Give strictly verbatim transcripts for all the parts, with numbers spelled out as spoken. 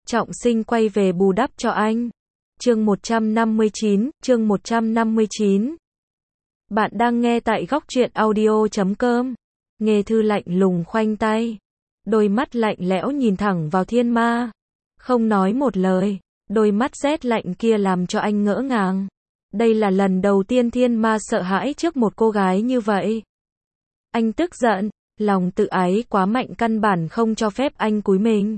trọng sinh quay về bù đắp cho anh. Chương một trăm năm mươi chín, chương một trăm năm mươi chín. Bạn đang nghe tại góc truyện audio chấm com. Nghe Thư lạnh lùng khoanh tay. Đôi mắt lạnh lẽo nhìn thẳng vào Thiên Ma. Không nói một lời. Đôi mắt rét lạnh kia làm cho anh ngỡ ngàng. Đây là lần đầu tiên Thiên Ma sợ hãi trước một cô gái như vậy. Anh tức giận. Lòng tự ái quá mạnh căn bản không cho phép anh cúi mình.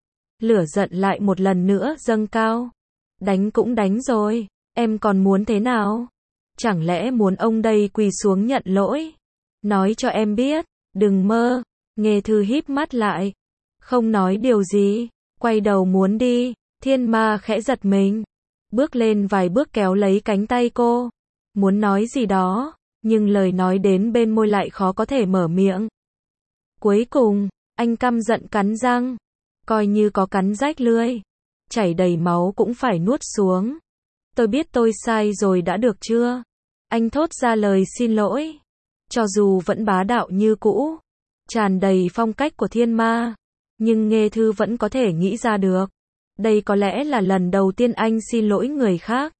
Lửa giận lại một lần nữa dâng cao. Đánh cũng đánh rồi. Em còn muốn thế nào? Chẳng lẽ muốn ông đây quỳ xuống nhận lỗi? Nói cho em biết. Đừng mơ. Nghe Thư híp mắt lại. Không nói điều gì. Quay đầu muốn đi. Thiên Ma khẽ giật mình. Bước lên vài bước kéo lấy cánh tay cô. Muốn nói gì đó. Nhưng lời nói đến bên môi lại khó có thể mở miệng. Cuối cùng, anh căm giận cắn răng. Coi như có cắn rách lưỡi. Chảy đầy máu cũng phải nuốt xuống. Tôi biết tôi sai rồi đã được chưa? Anh thốt ra lời xin lỗi. Cho dù vẫn bá đạo như cũ. Tràn đầy phong cách của Thiên Ma. Nhưng Nghe Thư vẫn có thể nghĩ ra được. Đây có lẽ là lần đầu tiên anh xin lỗi người khác.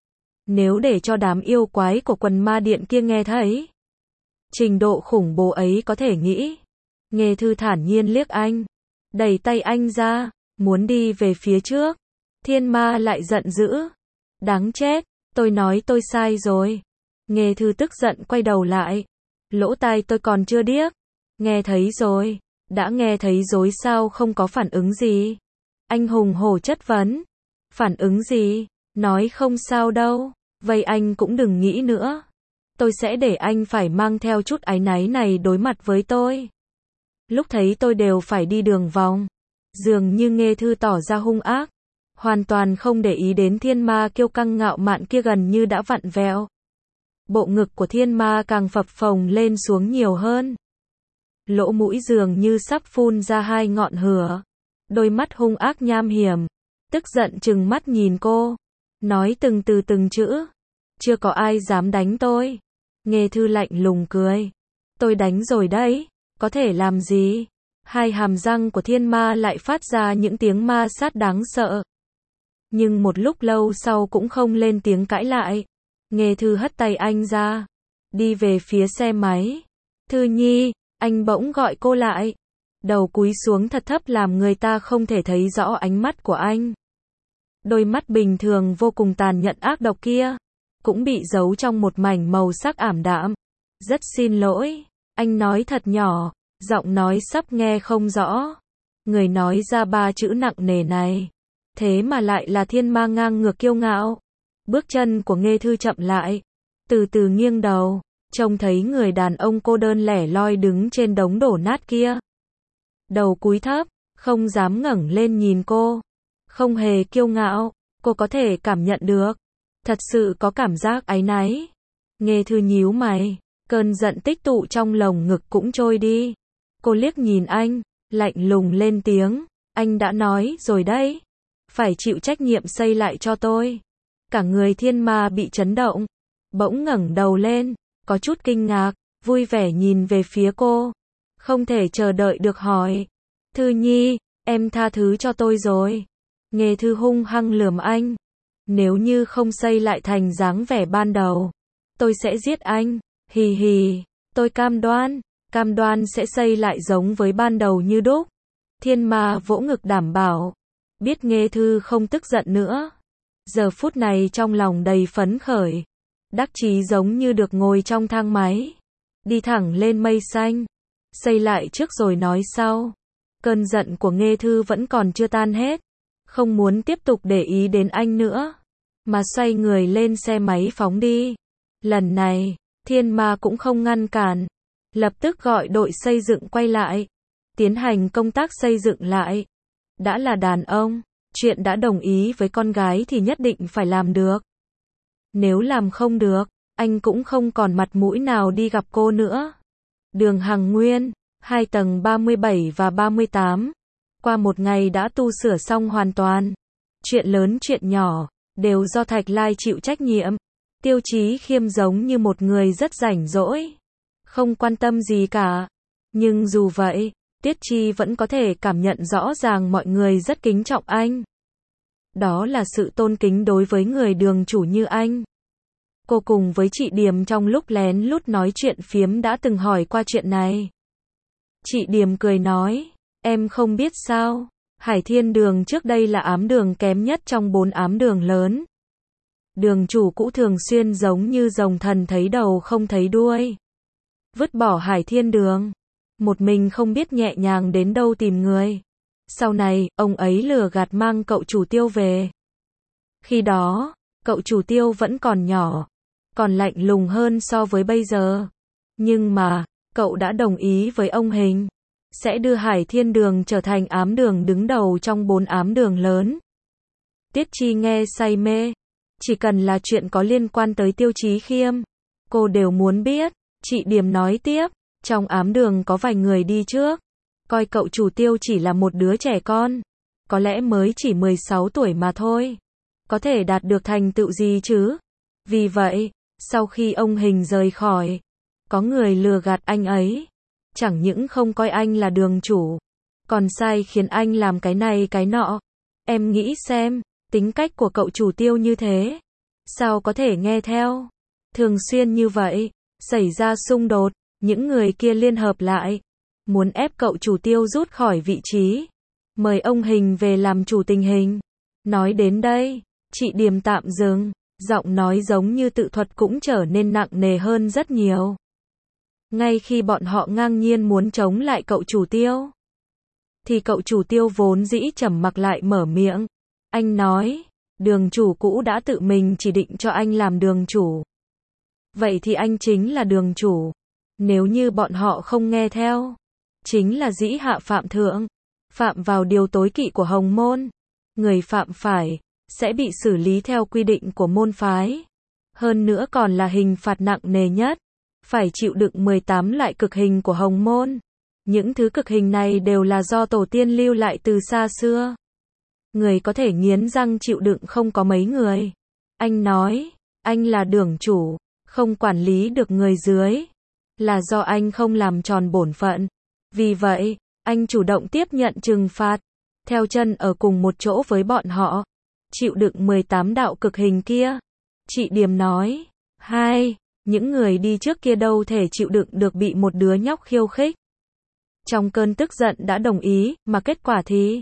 Nếu để cho đám yêu quái của quần ma điện kia nghe thấy. Trình độ khủng bố ấy có thể nghĩ. Nghe Thư thản nhiên liếc anh. Đẩy tay anh ra. Muốn đi về phía trước. Thiên Ma lại giận dữ. Đáng chết. Tôi nói tôi sai rồi. Nghe Thư tức giận quay đầu lại. Lỗ tai tôi còn chưa điếc. Nghe thấy rồi. Đã nghe thấy rồi sao không có phản ứng gì? Anh hùng hổ chất vấn. Phản ứng gì? Nói không sao đâu. Vậy anh cũng đừng nghĩ nữa. Tôi sẽ để anh phải mang theo chút áy náy này đối mặt với tôi. Lúc thấy tôi đều phải đi đường vòng. Dường như Nghe Thư tỏ ra hung ác. Hoàn toàn không để ý đến Thiên Ma kiêu căng ngạo mạn kia gần như đã vặn vẹo. Bộ ngực của Thiên Ma càng phập phồng lên xuống nhiều hơn. Lỗ mũi dường như sắp phun ra hai ngọn lửa. Đôi mắt hung ác nham hiểm. Tức giận trừng mắt nhìn cô. Nói từng từ từng chữ. Chưa có ai dám đánh tôi. Nghe Thư lạnh lùng cười. Tôi đánh rồi đấy. Có thể làm gì? Hai hàm răng của Thiên Ma lại phát ra những tiếng ma sát đáng sợ. Nhưng một lúc lâu sau cũng không lên tiếng cãi lại. Nghe Thư hất tay anh ra. Đi về phía xe máy. Thư Nhi, anh bỗng gọi cô lại. Đầu cúi xuống thật thấp làm người ta không thể thấy rõ ánh mắt của anh. Đôi mắt bình thường vô cùng tàn nhẫn ác độc kia. Cũng bị giấu trong một mảnh màu sắc ảm đạm. Rất xin lỗi. Anh nói thật nhỏ. Giọng nói sắp nghe không rõ. Người nói ra ba chữ nặng nề này. Thế mà lại là Thiên Ma ngang ngược kiêu ngạo. Bước chân của Nghe Thư chậm lại. Từ từ nghiêng đầu. Trông thấy người đàn ông cô đơn lẻ loi đứng trên đống đổ nát kia. Đầu cúi thấp. Không dám ngẩng lên nhìn cô. Không hề kiêu ngạo. Cô có thể cảm nhận được. Thật sự có cảm giác áy náy. Nghe Thư nhíu mày. Cơn giận tích tụ trong lồng ngực cũng trôi đi. Cô liếc nhìn anh. Lạnh lùng lên tiếng. Anh đã nói rồi đấy. Phải chịu trách nhiệm xây lại cho tôi. Cả người Thiên Ma bị chấn động. Bỗng ngẩng đầu lên. Có chút kinh ngạc. Vui vẻ nhìn về phía cô. Không thể chờ đợi được hỏi. Thư Nhi, em tha thứ cho tôi rồi. Nghe Thư hung hăng lườm anh. Nếu như không xây lại thành dáng vẻ ban đầu. Tôi sẽ giết anh. Hì hì. Tôi cam đoan. Cam đoan sẽ xây lại giống với ban đầu như đúc. Thiên Ma vỗ ngực đảm bảo. Biết Nghe Thư không tức giận nữa. Giờ phút này trong lòng đầy phấn khởi. Đắc chí giống như được ngồi trong thang máy. Đi thẳng lên mây xanh. Xây lại trước rồi nói sau. Cơn giận của Nghe Thư vẫn còn chưa tan hết. Không muốn tiếp tục để ý đến anh nữa. Mà xoay người lên xe máy phóng đi. Lần này, Thiên Ma cũng không ngăn cản. Lập tức gọi đội xây dựng quay lại. Tiến hành công tác xây dựng lại. Đã là đàn ông. Chuyện đã đồng ý với con gái thì nhất định phải làm được. Nếu làm không được, anh cũng không còn mặt mũi nào đi gặp cô nữa. Đường Hằng Nguyên, hai tầng ba mươi bảy và ba mươi tám. Qua một ngày đã tu sửa xong hoàn toàn. Chuyện lớn chuyện nhỏ, đều do Thạch Lai chịu trách nhiệm. Tiêu Chí Khiêm giống như một người rất rảnh rỗi. Không quan tâm gì cả. Nhưng dù vậy, Tiết Chi vẫn có thể cảm nhận rõ ràng mọi người rất kính trọng anh. Đó là sự tôn kính đối với người đường chủ như anh. Cô cùng với chị Điềm trong lúc lén lút nói chuyện phiếm đã từng hỏi qua chuyện này. Chị Điềm cười nói, em không biết sao, Hải Thiên Đường trước đây là ám đường kém nhất trong bốn ám đường lớn. Đường chủ cũ thường xuyên giống như rồng thần thấy đầu không thấy đuôi. Vứt bỏ Hải Thiên Đường, một mình không biết nhẹ nhàng đến đâu tìm người. Sau này, ông ấy lừa gạt mang cậu chủ Tiêu về. Khi đó, cậu chủ Tiêu vẫn còn nhỏ, còn lạnh lùng hơn so với bây giờ. Nhưng mà, cậu đã đồng ý với ông Hình, sẽ đưa Hải Thiên Đường trở thành ám đường đứng đầu trong bốn ám đường lớn. Tiết Chi nghe say mê, chỉ cần là chuyện có liên quan tới Tiêu Chí Khiêm, cô đều muốn biết. Chị Điềm nói tiếp, trong ám đường có vài người đi trước, coi cậu chủ Tiêu chỉ là một đứa trẻ con, có lẽ mới chỉ mười sáu tuổi mà thôi, có thể đạt được thành tựu gì chứ. Vì vậy, sau khi ông Hình rời khỏi, có người lừa gạt anh ấy, chẳng những không coi anh là đường chủ, còn sai khiến anh làm cái này cái nọ. Em nghĩ xem, tính cách của cậu chủ Tiêu như thế, sao có thể nghe theo. Thường xuyên như vậy, xảy ra xung đột, những người kia liên hợp lại, muốn ép cậu chủ Tiêu rút khỏi vị trí, mời ông Hình về làm chủ tình hình. Nói đến đây, chị Điềm tạm dừng, giọng nói giống như tự thuật cũng trở nên nặng nề hơn rất nhiều. Ngay khi bọn họ ngang nhiên muốn chống lại cậu chủ Tiêu, thì cậu chủ Tiêu vốn dĩ trầm mặc lại mở miệng. Anh nói, đường chủ cũ đã tự mình chỉ định cho anh làm đường chủ. Vậy thì anh chính là đường chủ. Nếu như bọn họ không nghe theo, chính là dĩ hạ phạm thượng, phạm vào điều tối kỵ của Hồng Môn. Người phạm phải, sẽ bị xử lý theo quy định của môn phái. Hơn nữa còn là hình phạt nặng nề nhất, phải chịu đựng mười tám loại cực hình của Hồng Môn. Những thứ cực hình này đều là do tổ tiên lưu lại từ xa xưa. Người có thể nghiến răng chịu đựng không có mấy người. Anh nói, anh là đường chủ, không quản lý được người dưới, là do anh không làm tròn bổn phận. Vì vậy, anh chủ động tiếp nhận trừng phạt, theo chân ở cùng một chỗ với bọn họ, chịu đựng mười tám đạo cực hình kia. Chị Điềm nói, hai, những người đi trước kia đâu thể chịu đựng được bị một đứa nhóc khiêu khích. Trong cơn tức giận đã đồng ý, mà kết quả thì,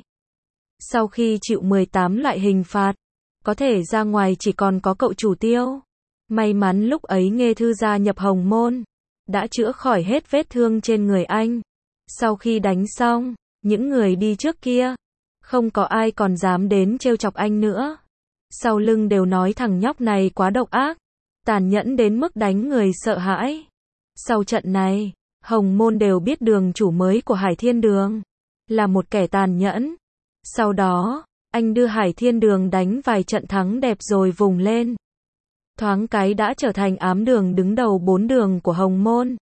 sau khi chịu mười tám loại hình phạt, có thể ra ngoài chỉ còn có cậu chủ Tiêu. May mắn lúc ấy Nghê Thư gia nhập Hồng Môn, đã chữa khỏi hết vết thương trên người anh. Sau khi đánh xong, những người đi trước kia, không có ai còn dám đến trêu chọc anh nữa. Sau lưng đều nói thằng nhóc này quá độc ác, tàn nhẫn đến mức đánh người sợ hãi. Sau trận này, Hồng Môn đều biết đường chủ mới của Hải Thiên Đường là một kẻ tàn nhẫn. Sau đó, anh đưa Hải Thiên Đường đánh vài trận thắng đẹp rồi vùng lên. Thoáng cái đã trở thành ám đường đứng đầu bốn đường của Hồng Môn.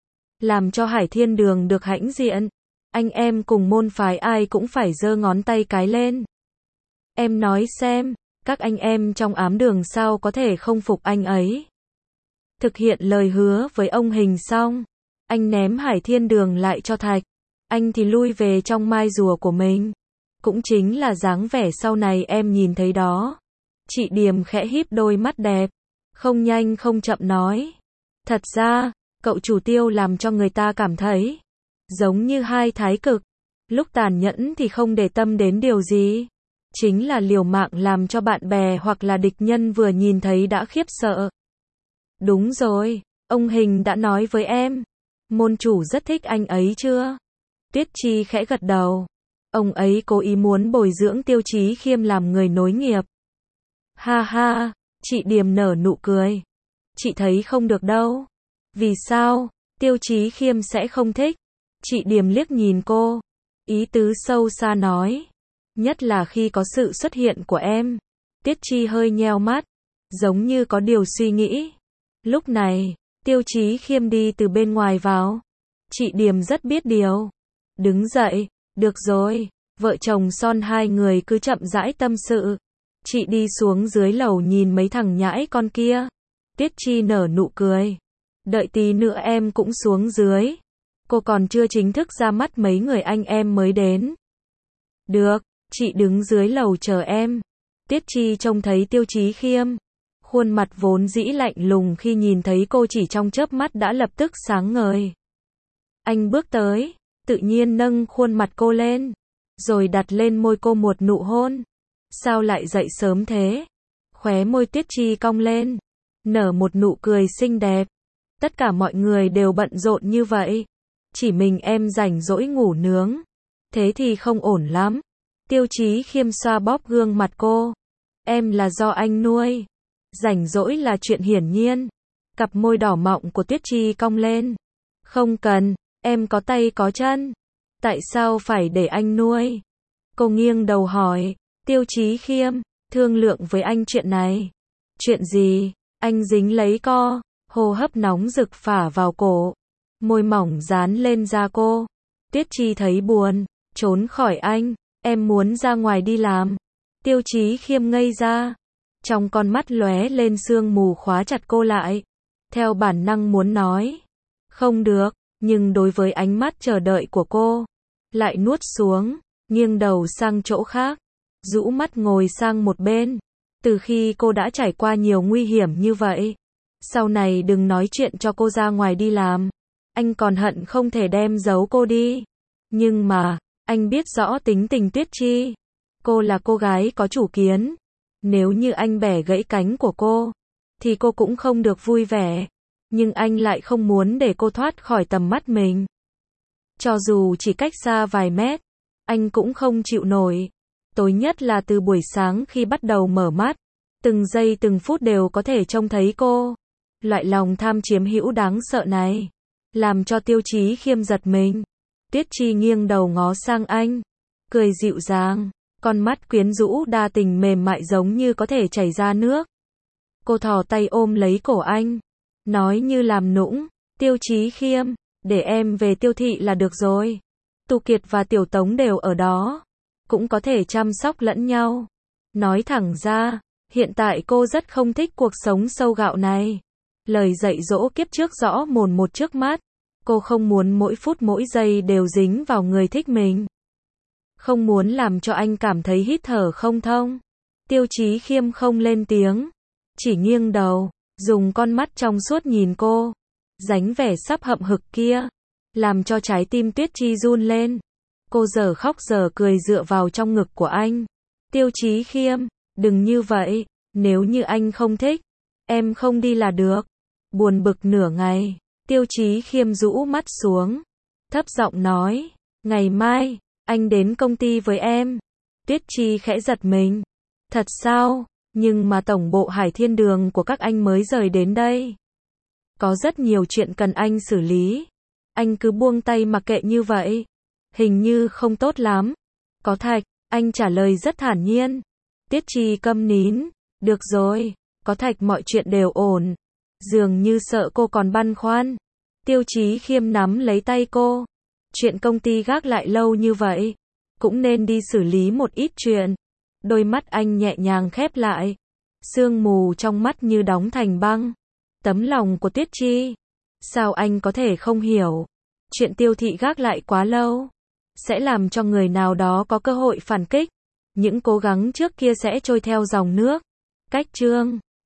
Làm cho Hải Thiên Đường được hãnh diện, anh em cùng môn phái ai cũng phải giơ ngón tay cái lên. Em nói xem, các anh em trong ám đường sao có thể không phục anh ấy. Thực hiện lời hứa với ông Hình xong, anh ném Hải Thiên Đường lại cho Thạch, anh thì lui về trong mai rùa của mình. Cũng chính là dáng vẻ sau này em nhìn thấy đó. Chị Điềm khẽ híp đôi mắt đẹp, không nhanh không chậm nói. Thật ra, cậu chủ Tiêu làm cho người ta cảm thấy giống như hai thái cực. Lúc tàn nhẫn thì không để tâm đến điều gì, chính là liều mạng làm cho bạn bè hoặc là địch nhân vừa nhìn thấy đã khiếp sợ. Đúng rồi, ông Hình đã nói với em, môn chủ rất thích anh ấy chưa? Tiết Chi khẽ gật đầu. Ông ấy cố ý muốn bồi dưỡng Tiêu Chí Khiêm làm người nối nghiệp. Ha ha, chị Điềm nở nụ cười. Chị thấy không được đâu. Vì sao? Tiêu Chí Khiêm sẽ không thích. Chị Điềm liếc nhìn cô, ý tứ sâu xa nói. Nhất là khi có sự xuất hiện của em. Tiết Chi hơi nheo mắt, giống như có điều suy nghĩ. Lúc này, Tiêu Chí Khiêm đi từ bên ngoài vào. Chị Điềm rất biết điều. Đứng dậy, được rồi, vợ chồng son hai người cứ chậm rãi tâm sự. Chị đi xuống dưới lầu nhìn mấy thằng nhãi con kia. Tiết Chi nở nụ cười. Đợi tí nữa em cũng xuống dưới. cô còn chưa chính thức ra mắt mấy người anh em mới đến. Được, chị đứng dưới lầu chờ em. Tiết Chi trông thấy Tiêu Chí Khiêm. Khuôn mặt vốn dĩ lạnh lùng khi nhìn thấy cô chỉ trong chớp mắt đã lập tức sáng ngời. Anh bước tới, tự nhiên nâng khuôn mặt cô lên, rồi đặt lên môi cô một nụ hôn. Sao lại dậy sớm thế? Khóe môi Tiết Chi cong lên, nở một nụ cười xinh đẹp. Tất cả mọi người đều bận rộn như vậy, chỉ mình em rảnh rỗi ngủ nướng. Thế thì không ổn lắm. Tiêu Chí Khiêm xoa bóp gương mặt cô. Em là do anh nuôi. Rảnh rỗi là chuyện hiển nhiên. Cặp môi đỏ mọng của Tiết Chi cong lên. Không cần, em có tay có chân. Tại sao phải để anh nuôi? Cô nghiêng đầu hỏi. Tiêu Chí Khiêm, thương lượng với anh chuyện này. Chuyện gì? Anh dính lấy co, hô hấp nóng rực phả vào cổ. Môi mỏng dán lên da cô. Tiết Chi thấy buồn, trốn khỏi anh. Em muốn ra ngoài đi làm. Tiêu Chí Khiêm ngây ra. Trong con mắt lóe lên sương mù khóa chặt cô lại. Theo bản năng muốn nói. Không được, nhưng đối với ánh mắt chờ đợi của cô, lại nuốt xuống, nghiêng đầu sang chỗ khác, rũ mắt ngồi sang một bên. Từ khi cô đã trải qua nhiều nguy hiểm như vậy, sau này đừng nói chuyện cho cô ra ngoài đi làm. Anh còn hận không thể đem giấu cô đi. Nhưng mà, anh biết rõ tính tình Tuyết Chi. Cô là cô gái có chủ kiến. Nếu như anh bẻ gãy cánh của cô, thì cô cũng không được vui vẻ. Nhưng anh lại không muốn để cô thoát khỏi tầm mắt mình. Cho dù chỉ cách xa vài mét, anh cũng không chịu nổi. Tối nhất là từ buổi sáng khi bắt đầu mở mắt, từng giây từng phút đều có thể trông thấy cô. Loại lòng tham chiếm hữu đáng sợ này, làm cho Tiêu Chí Khiêm giật mình. Tiết Chi nghiêng đầu ngó sang anh, cười dịu dàng, con mắt quyến rũ đa tình mềm mại giống như có thể chảy ra nước. Cô thò tay ôm lấy cổ anh, nói như làm nũng, Tiêu Chí Khiêm, để em về Tiêu thị là được rồi. Tu Kiệt và Tiểu Tống đều ở đó, cũng có thể chăm sóc lẫn nhau. Nói thẳng ra, hiện tại cô rất không thích cuộc sống sâu gạo này. Lời dạy dỗ kiếp trước rõ mồn một trước mắt. Cô không muốn mỗi phút mỗi giây đều dính vào người thích mình. Không muốn làm cho anh cảm thấy hít thở không thông. Tiêu Chí Khiêm không lên tiếng, chỉ nghiêng đầu, dùng con mắt trong suốt nhìn cô. Dáng vẻ sắp hậm hực kia, làm cho trái tim Tuyết Chi run lên. Cô giờ khóc giờ cười dựa vào trong ngực của anh. Tiêu Chí Khiêm, đừng như vậy, nếu như anh không thích, em không đi là được. Buồn bực nửa ngày, Tiêu Chí Khiêm rũ mắt xuống, thấp giọng nói, ngày mai, anh đến công ty với em. Tuyết Chi khẽ giật mình. Thật sao? Nhưng mà tổng bộ Hải Thiên Đường của các anh mới rời đến đây. Có rất nhiều chuyện cần anh xử lý. Anh cứ buông tay mặc kệ như vậy. Hình như không tốt lắm. Có Thạch, anh trả lời rất thản nhiên. Tiết Chi câm nín. Được rồi, có Thạch mọi chuyện đều ổn. Dường như sợ cô còn băn khoăn. Tiêu Chí Khiêm nắm lấy tay cô. Chuyện công ty gác lại lâu như vậy, cũng nên đi xử lý một ít chuyện. Đôi mắt anh nhẹ nhàng khép lại. Sương mù trong mắt như đóng thành băng. Tấm lòng của Tiết Chi. Sao anh có thể không hiểu? Chuyện Tiêu thị gác lại quá lâu, sẽ làm cho người nào đó có cơ hội phản kích. Những cố gắng trước kia sẽ trôi theo dòng nước. Cách chương